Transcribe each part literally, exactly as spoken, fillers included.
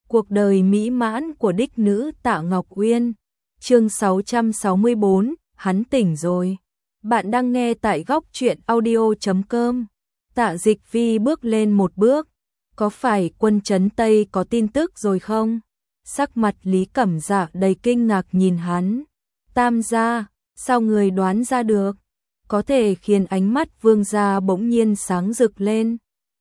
Cuộc đời mỹ mãn của đích nữ Tạ Ngọc Uyên. Chương sáu trăm sáu mươi bốn, hắn tỉnh rồi. Bạn đang nghe tại góc truyện audio chấm com. Tạ Dịch Vi bước lên một bước. Có phải quân trấn Tây có tin tức rồi không? Sắc mặt Lý Cẩm Dạ đầy kinh ngạc nhìn hắn. Tam gia, sao người đoán ra được? Có thể khiến ánh mắt vương gia bỗng nhiên sáng rực lên.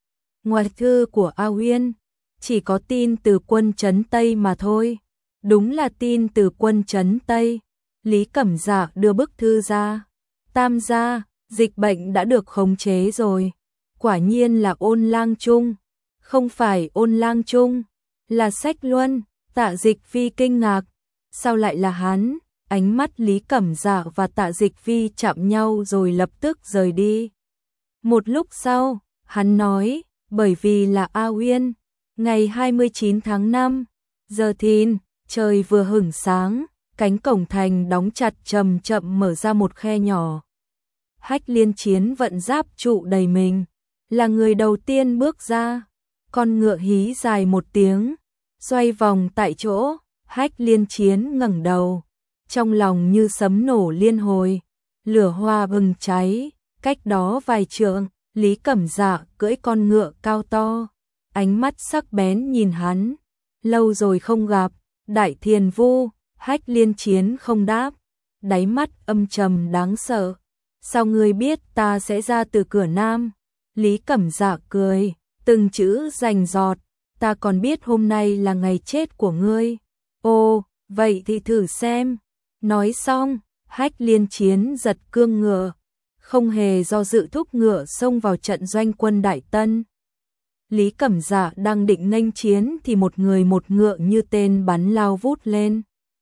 Ngoài thư của A Uyên, chỉ có tin từ quân trấn Tây mà thôi. Đúng là tin từ quân trấn Tây. Lý Cẩm Dạ đưa bức thư ra. Tam gia, dịch bệnh đã được khống chế rồi. Quả nhiên là Ôn Lang Trung. Không phải Ôn Lang Trung, là Sách Luân. Tạ Dịch Vi kinh ngạc. Sao lại là hắn? Ánh mắt Lý Cẩm Dạ và Tạ Dịch Vi chạm nhau rồi lập tức rời đi. Một lúc sau, hắn nói, bởi vì là A Uyên. Ngày hai mươi chín tháng năm, giờ thìn, trời vừa hửng sáng, cánh cổng thành đóng chặt chậm chậm mở ra một khe nhỏ. Hách Liên Chiến vận giáp trụ đầy mình, là người đầu tiên bước ra. Con ngựa hí dài một tiếng, xoay vòng tại chỗ. Hách Liên Chiến ngẩng đầu, trong lòng như sấm nổ liên hồi, lửa hoa bừng cháy. Cách đó vài trượng, Lý Cẩm Dạ cưỡi con ngựa cao to, ánh mắt sắc bén nhìn hắn. Lâu rồi không gặp, Đại Thiền Vu. Hách Liên Chiến không đáp, đáy mắt âm trầm đáng sợ. Sao ngươi biết ta sẽ ra từ cửa Nam? Lý Cẩm Dạ cười, từng chữ rành rọt. Ta còn biết hôm nay là ngày chết của ngươi. Ồ, vậy thì thử xem. Nói xong, Hách Liên Chiến giật cương ngựa, không hề do dự thúc ngựa xông vào trận doanh quân Đại Tân. Lý Cẩm Dạ đang định nghênh chiến thì một người một ngựa như tên bắn lao vút lên.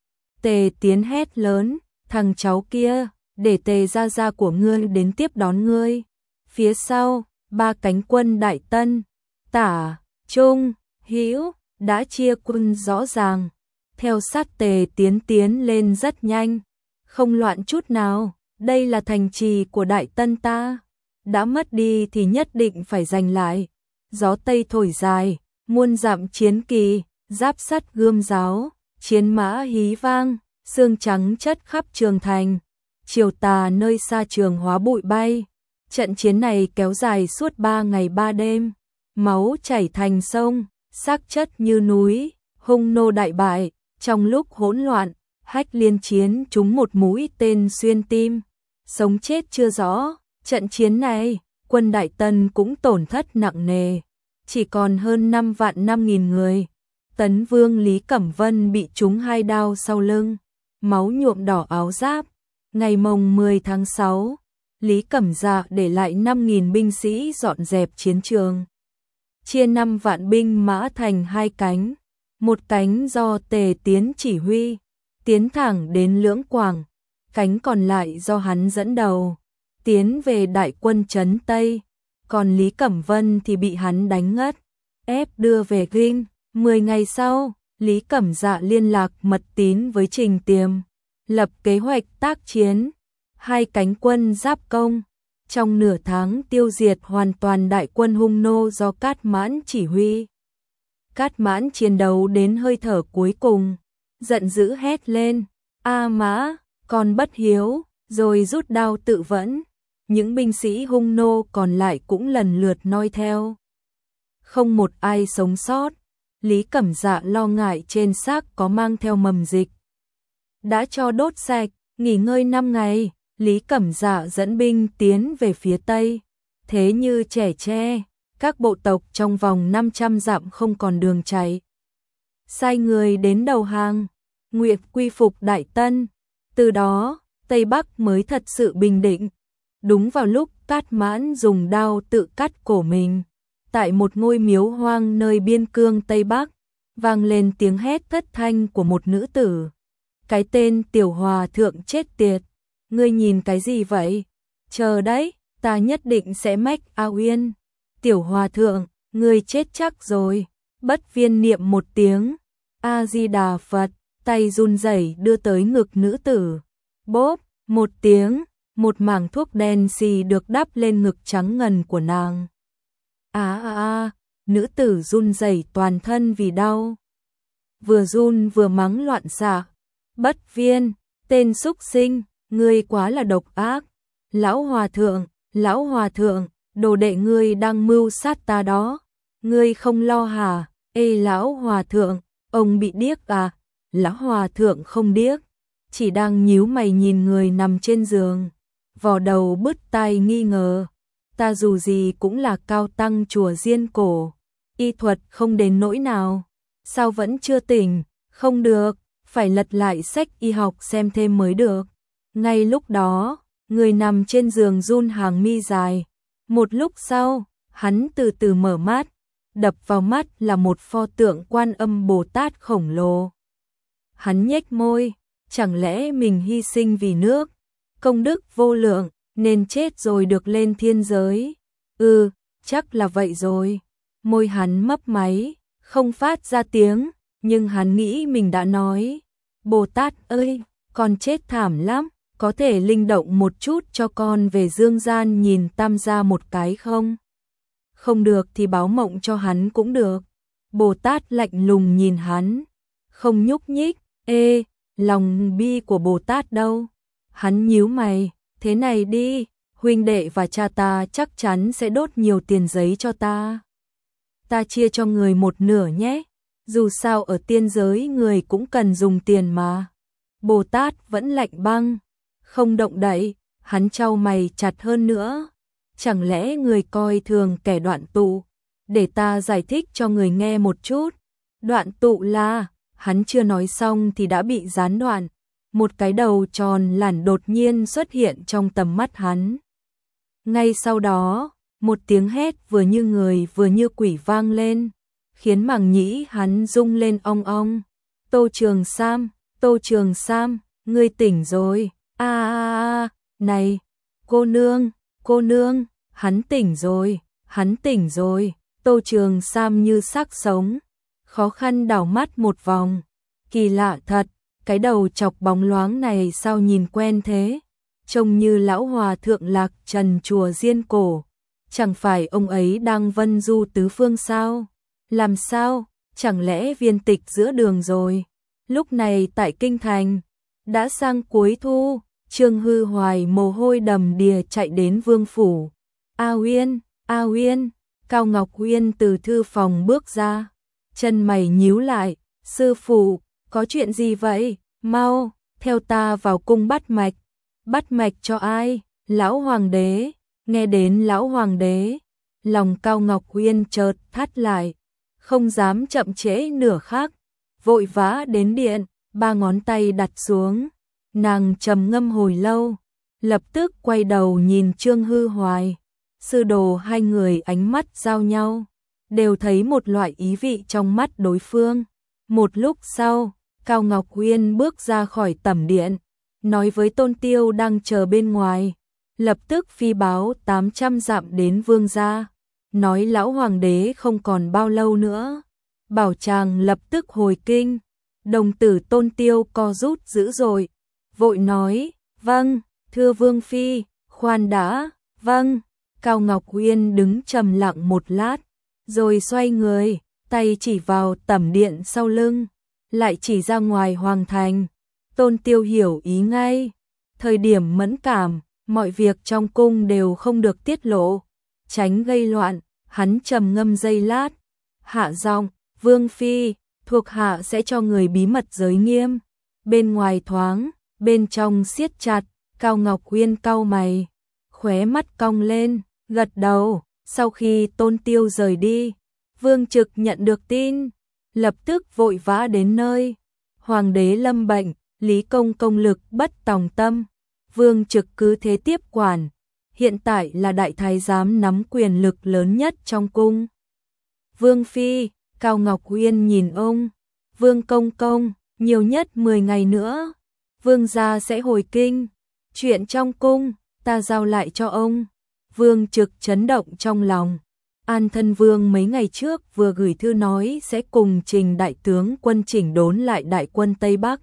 Tề Tiến hét lớn, thằng cháu kia, để Tề gia gia của ngươi đến tiếp đón ngươi. Phía sau, ba cánh quân Đại Tân, Tả, Trung, Hữu đã chia quân rõ ràng, theo sát Tề Tiến tiến lên rất nhanh, không loạn chút nào. Đây là thành trì của Đại Tân ta, đã mất đi thì nhất định phải giành lại. Gió Tây thổi dài, muôn dặm chiến kỳ, giáp sắt gươm giáo, chiến mã hí vang, sương trắng chất khắp trường thành. Chiều tà nơi xa trường hóa bụi bay. Trận chiến này kéo dài suốt ba ngày ba đêm, máu chảy thành sông, xác chất như núi, hung nô đại bại. Trong lúc hỗn loạn, Hách Liên Chiến trúng một mũi tên xuyên tim, sống chết chưa rõ. Trận chiến này, quân Đại Tân cũng tổn thất nặng nề, chỉ còn hơn năm vạn năm nghìn người. Tấn Vương Lý Cẩm Vân bị trúng hai đao sau lưng, máu nhuộm đỏ áo giáp. Ngày mồng mười tháng sáu, Lý Cẩm Dạ để lại năm nghìn binh sĩ dọn dẹp chiến trường, chia năm vạn binh mã thành hai cánh. Một cánh do Tề Tiến chỉ huy, tiến thẳng đến Lưỡng Quảng, cánh còn lại do hắn dẫn đầu, tiến về đại quân trấn Tây. Còn Lý Cẩm Vân thì bị hắn đánh ngất, ép đưa về Kinh. Mười ngày sau, Lý Cẩm Dạ liên lạc mật tín với Trình Tiềm, lập kế hoạch tác chiến. Hai cánh quân giáp công, trong nửa tháng tiêu diệt hoàn toàn đại quân hung nô do Cát Mãn chỉ huy. Cát Mãn chiến đấu đến hơi thở cuối cùng, giận dữ hét lên, A Mã, con bất hiếu, rồi rút đao tự vẫn. Những binh sĩ hung nô còn lại cũng lần lượt noi theo, không một ai sống sót. Lý Cẩm Dạ lo ngại trên xác có mang theo mầm dịch, đã cho đốt sạch. Nghỉ ngơi năm ngày, Lý Cẩm Dạ dẫn binh tiến về phía Tây. Thế như trẻ tre, các bộ tộc trong vòng năm trăm dặm không còn đường chạy, sai người đến đầu hàng, nguyện quy phục Đại Tân. Từ đó, Tây Bắc mới thật sự bình định. Đúng vào lúc Cát Mãn dùng đao tự cắt cổ mình, tại một ngôi miếu hoang nơi biên cương Tây Bắc, vang lên tiếng hét thất thanh của một nữ tử. Cái tên Tiểu Hòa Thượng chết tiệt, ngươi nhìn cái gì vậy? Chờ đấy, ta nhất định sẽ mách A Uyên. Tiểu Hòa Thượng, ngươi chết chắc rồi. Bất Viên niệm một tiếng, A Di Đà Phật, tay run rẩy đưa tới ngực nữ tử. Bốp, một tiếng, một mảng thuốc đen xì được đắp lên ngực trắng ngần của nàng. Á a a, nữ tử run rẩy toàn thân vì đau. vừa run vừa mắng loạn xạ. Bất Viên, tên súc sinh, ngươi quá là độc ác. Lão hòa thượng, lão hòa thượng, đồ đệ ngươi đang mưu sát ta đó. Ngươi không lo hả? Ê lão hòa thượng, ông bị điếc à? Lão hòa thượng không điếc, chỉ đang nhíu mày nhìn người nằm trên giường, vò đầu bứt tai nghi ngờ. Ta dù gì cũng là cao tăng chùa Diên Cổ, y thuật không đến nỗi nào, sao vẫn chưa tỉnh? Không được, phải lật lại sách y học xem thêm mới được. Ngay lúc đó, người nằm trên giường run hàng mi dài. Một lúc sau, hắn từ từ mở mắt, đập vào mắt là một pho tượng Quan Âm Bồ Tát khổng lồ. Hắn nhếch môi, chẳng lẽ mình hy sinh vì nước, công đức vô lượng, nên chết rồi được lên thiên giới? Ừ, chắc là vậy rồi. Môi hắn mấp máy, không phát ra tiếng, nhưng hắn nghĩ mình đã nói. Bồ Tát ơi, con chết thảm lắm, có thể linh động một chút cho con về dương gian nhìn Tam gia một cái không? Không được thì báo mộng cho hắn cũng được. Bồ Tát lạnh lùng nhìn hắn, không nhúc nhích. Ê, lòng bi của Bồ Tát đâu? Hắn nhíu mày, thế này đi, huynh đệ và cha ta chắc chắn sẽ đốt nhiều tiền giấy cho ta. Ta chia cho người một nửa nhé, dù sao ở tiên giới người cũng cần dùng tiền mà. Bồ Tát vẫn lạnh băng, không động đậy, hắn chau mày chặt hơn nữa. Chẳng lẽ người coi thường kẻ đoạn tụ? Để ta giải thích cho người nghe một chút. Đoạn tụ là, hắn chưa nói xong thì đã bị gián đoạn. Một cái đầu tròn lẳn đột nhiên xuất hiện trong tầm mắt hắn. Ngay sau đó, một tiếng hét vừa như người vừa như quỷ vang lên, khiến màng nhĩ hắn rung lên ong ong. Tô Trường Sam, Tô Trường Sam, ngươi tỉnh rồi. A a a, này, cô nương, cô nương, hắn tỉnh rồi, hắn tỉnh rồi. Tô Trường Sam như xác sống, khó khăn đảo mắt một vòng. Kỳ lạ thật, cái đầu chọc bóng loáng này sao nhìn quen thế? Trông như lão hòa thượng Lạc Trần chùa Diên Cổ. Chẳng phải ông ấy đang vân du tứ phương sao? Làm sao? Chẳng lẽ viên tịch giữa đường rồi? Lúc này tại Kinh Thành, đã sang cuối thu, Trương Hư Hoài mồ hôi đầm đìa chạy đến vương phủ. A Uyên, A Uyên, Cao Ngọc Uyên từ thư phòng bước ra, chân mày nhíu lại. Sư phụ, có chuyện gì vậy? Mau, theo ta vào cung bắt mạch. Bắt mạch cho ai? Lão hoàng đế. Nghe đến lão hoàng đế, lòng Cao Ngọc Uyên chợt thắt lại, không dám chậm trễ nửa khắc, vội vã đến điện, ba ngón tay đặt xuống. Nàng trầm ngâm hồi lâu, lập tức quay đầu nhìn Trương Hư Hoài. Sư đồ hai người ánh mắt giao nhau, đều thấy một loại ý vị trong mắt đối phương. Một lúc sau, Cao Ngọc Uyên bước ra khỏi tẩm điện, nói với Tôn Tiêu đang chờ bên ngoài, lập tức phi báo tám trăm dặm đến vương gia, nói lão hoàng đế không còn bao lâu nữa, bảo chàng lập tức hồi kinh. Đồng tử Tôn Tiêu co rút dữ dội, vội nói, vâng, thưa vương phi, khoan đã, vâng. Cao Ngọc Uyên đứng trầm lặng một lát, rồi xoay người, tay chỉ vào tẩm điện sau lưng, lại chỉ ra ngoài hoàng thành. Tôn Tiêu hiểu ý ngay, thời điểm mẫn cảm, mọi việc trong cung đều không được tiết lộ, tránh gây loạn. Hắn trầm ngâm giây lát, hạ giọng, vương phi, thuộc hạ sẽ cho người bí mật giới nghiêm. Bên ngoài thoáng, bên trong siết chặt. Cao Ngọc Uyên cau mày, khóe mắt cong lên, gật đầu. Sau khi Tôn Tiêu rời đi, Vương Trực nhận được tin, lập tức vội vã đến nơi. Hoàng đế lâm bệnh, Lý Công công lực bất tòng tâm, Vương Trực cứ thế tiếp quản, hiện tại là đại thái giám nắm quyền lực lớn nhất trong cung. Vương phi, Cao Ngọc Uyên nhìn ông, Vương công công, nhiều nhất mười ngày nữa, vương gia sẽ hồi kinh, chuyện trong cung ta giao lại cho ông. Vương Trực chấn động trong lòng. An Thân Vương mấy ngày trước vừa gửi thư nói sẽ cùng Trình đại tướng quân chỉnh đốn lại đại quân Tây Bắc.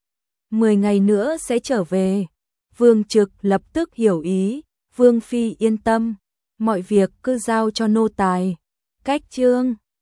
Mười ngày nữa sẽ trở về. Vương Trực lập tức hiểu ý. Vương phi yên tâm, mọi việc cứ giao cho nô tài. Cách chương